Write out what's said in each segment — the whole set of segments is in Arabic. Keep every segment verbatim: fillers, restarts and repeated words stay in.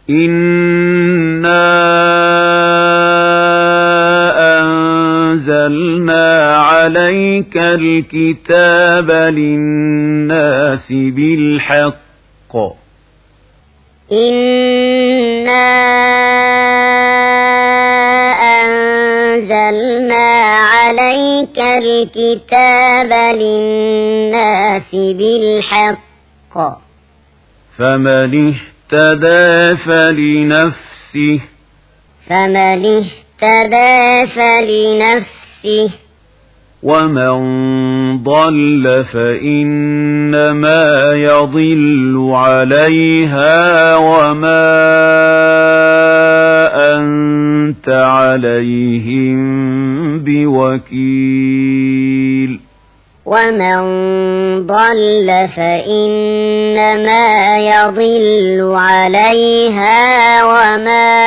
إنا أنزلنا عليك الكتاب للناس بالحق إنا أنزلنا عليك الكتاب للناس بالحق فمن اهتدى فلنفسه فمن اهتدى فلنفسه ومن ضل فإنما يضل عليها وما أنت عليهم بوكيل ومن ضل فإنما يضل عليها وما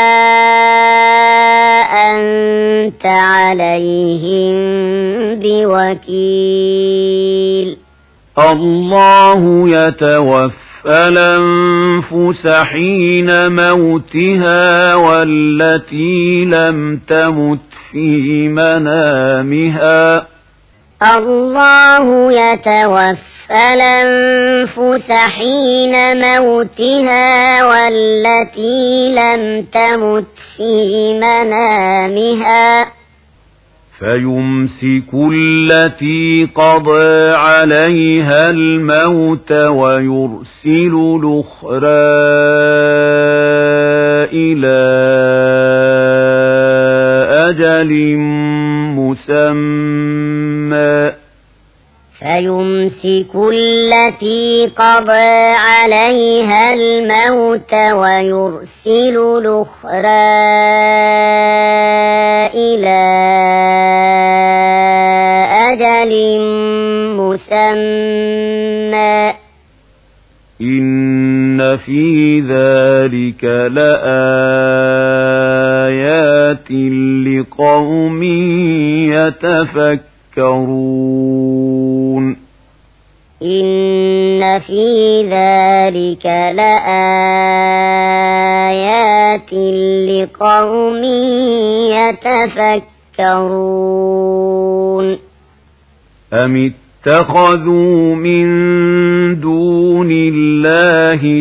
أنت عليهم بوكيل الله يتوفى الأنفس حين موتها والتي لم تمت في منامها الله يتوفى الأنفس حين موتها والتي لم تمت في منامها فيمسك التي قضى عليها الموت ويرسل الأخرى إلى أجل مسمى فيمسك التي قضى عليها الموت ويرسل الأخرى إلى أجل مسمى إن في ذلك لآيات لقوم يتفكرون إن في ذلك لآيات لقوم يتفكرون أم اتخذوا من دون الله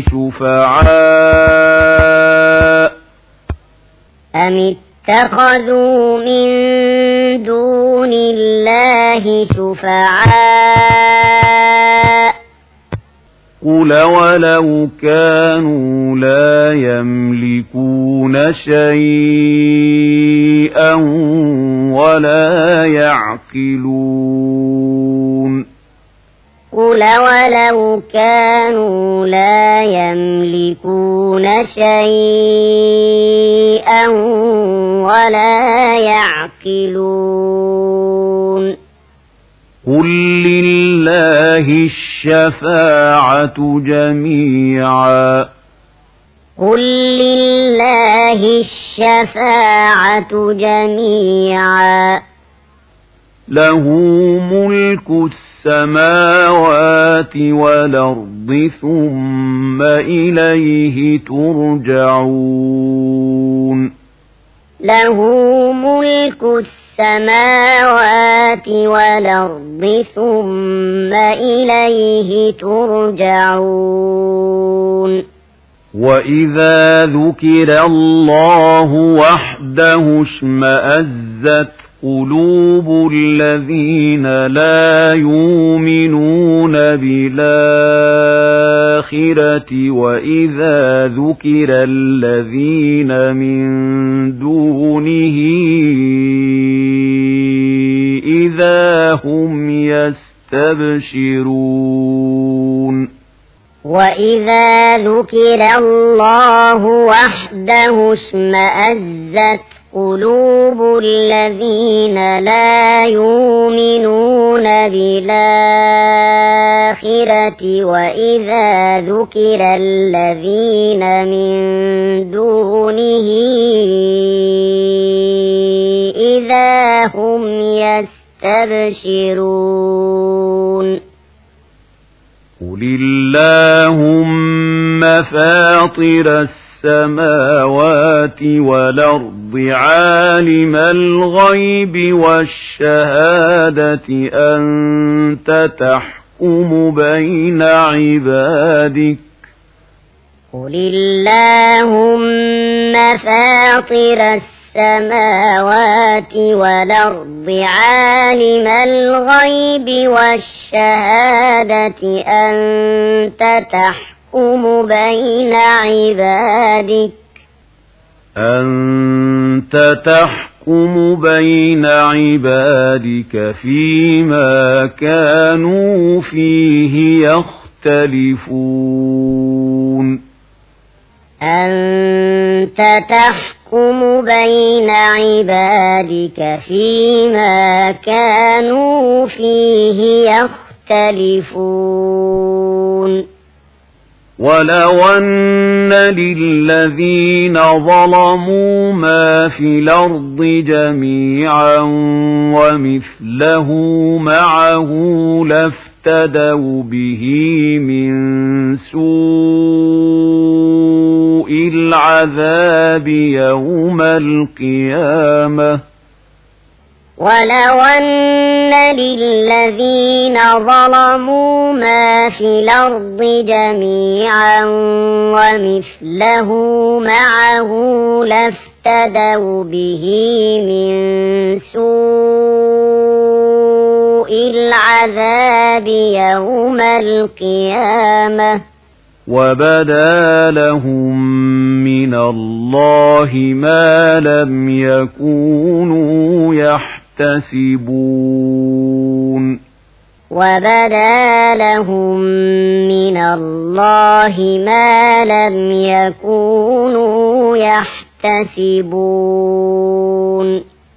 شفعاء أم اتخذوا من دون الله شفعاء قل ولو كانوا لا يملكون شيئا ولا يعقلون قل ولو كانوا لا يملكون شيئا ولا يعقلون قل لله الشفاعة جميعا قل لله الشفاعة جميعا له ملك السماوات والأرض ثم إليه ترجعون له ملك السماوات والأرض ثم إليه ترجعون وإذا ذكر الله وحده اشمأزت قلوب الذين لا يؤمنون بالآخرة وإذا ذكر الذين من دونه إذا هم يستبشرون وإذا ذكر الله وحده اشمأزت قلوب الذين لا يؤمنون بالآخرة وإذا ذكر الذين من دونه إذا هم يستبشرون قل اللهم فاطر السماوات والأرض عالم الغيب والشهادة أنت تحكم بين عبادك قل اللهم فاطر السماوات والأرض عالم الغيب والشهادة أنت تحكم بين عبادك أنت تحكم بين عبادك فيما كانوا فيه يختلفون أنت تحكم بين عبادك فيما كانوا فيه يختلفون ولو أن للذين ظلموا ما في الأرض جميعا ومثله معه لافتدوا به من سوء العذاب يوم القيامة ولو أن للذين ظلموا ما في الأرض جميعا ومثله معه لافتدوا به من سوء العذاب يوم القيامة وبدا لهم من الله ما لم يكونوا يحتسبون وبدا لهم من الله ما لم يكونوا يحتسبون